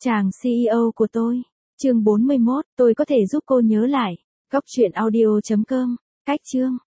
Chàng CEO của tôi. Chương 41, tôi có thể giúp cô nhớ lại. Góc truyện audio.com. Cách chương.